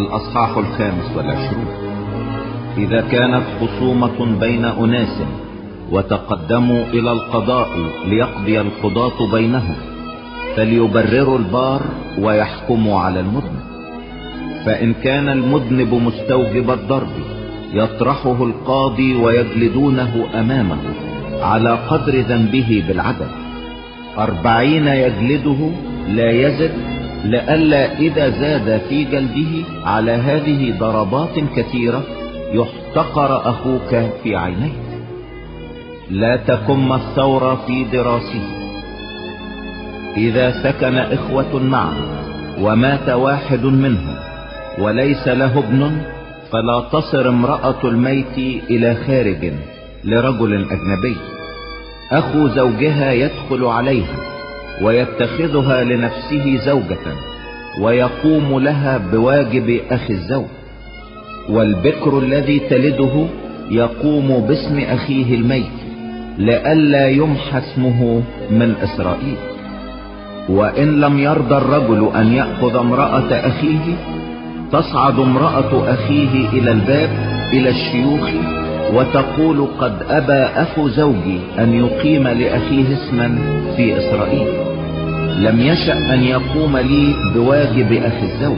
الأصحاح 25. إذا كانت خصومة بين أناس وتقدموا إلى القضاء ليقضي القضاة بينهم، فليبرروا البار ويحكموا على المذنب. فإن كان المذنب مستوجب الضرب يطرحه القاضي ويجلدونه أمامه على قدر ذنبه بالعدد، 40 يجلده لا يزد، لئلا إذا زاد في جلده على هذه ضربات كثيرة يحتقر أخوك في عينيك. لا تكم الثورة في دراسه. إذا سكن إخوة معه ومات واحد منهم وليس له ابن، فلا تصر امرأة الميت إلى خارج لرجل أجنبي. أخو زوجها يدخل عليها ويتخذها لنفسه زوجة ويقوم لها بواجب أخي الزوج، والبكر الذي تلده يقوم باسم أخيه الميت لئلا يمحى اسمه من إسرائيل. وإن لم يرضى الرجل أن يأخذ امرأة أخيه، تصعد امرأة أخيه إلى الباب إلى الشيوخ وتقول: قد أبى أخو زوجي أن يقيم لأخيه اسما في إسرائيل، لم يشأ أن يقوم لي بواجب أخي الزوج.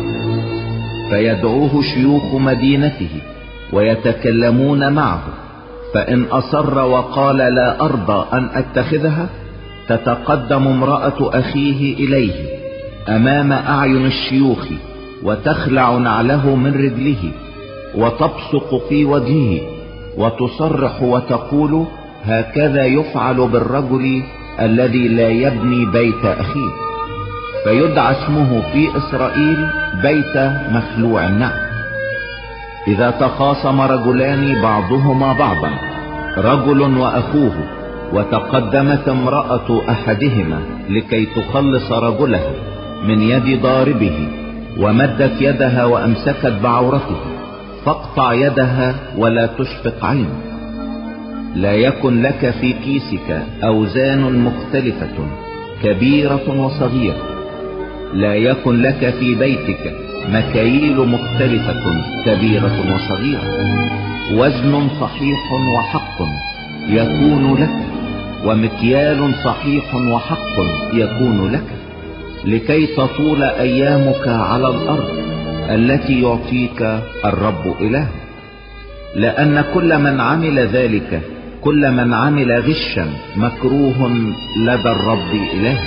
فيدعوه شيوخ مدينته ويتكلمون معه، فإن أصر وقال: لا أرضى أن أتخذها، تتقدم امرأة أخيه إليه أمام أعين الشيوخ وتخلع نعله من رجله وتبصق في وجهه وتصرح وتقول: هكذا يفعل بالرجل الذي لا يبني بيت أخيه. فيدعى اسمه في إسرائيل بيت مخلوع النعل. إذا تخاصم رجلان بعضهما بعضا، رجل وأخوه، وتقدمت امرأة أحدهما لكي تخلص رجلها من يد ضاربه، ومدت يدها وأمسكت بعورته، فاقطع يدها ولا تشفق عينه. لا يكن لك في كيسك أوزان مختلفة كبيرة وصغيرة، لا يكن لك في بيتك مكاييل مختلفة كبيرة وصغيرة. وزن صحيح وحق يكون لك، ومكيال صحيح وحق يكون لك، لكي تطول أيامك على الأرض التي يعطيك الرب إله. لأن كل من عمل ذلك، كل من عمل غشا، مكروه لدى الرب إله.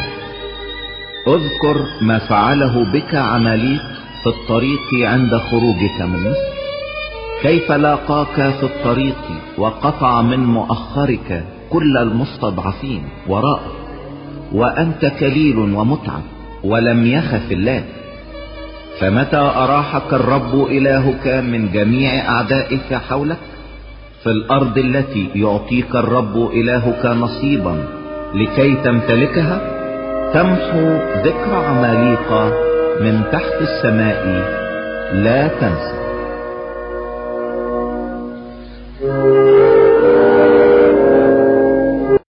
اذكر ما فعله بك عماليق في الطريق عند خروجك من مصر، كيف لاقاك في الطريق وقطع من مؤخرك كل المستضعفين وراءك، وأنت كليل ومتعب ولم يخف الله. فمتى أراحك الرب إلهك من جميع أعدائك حولك في الأرض التي يعطيك الرب إلهك نصيبا لكي تمتلكها، تمحو ذكر عماليق من تحت السماء، لا تنسى.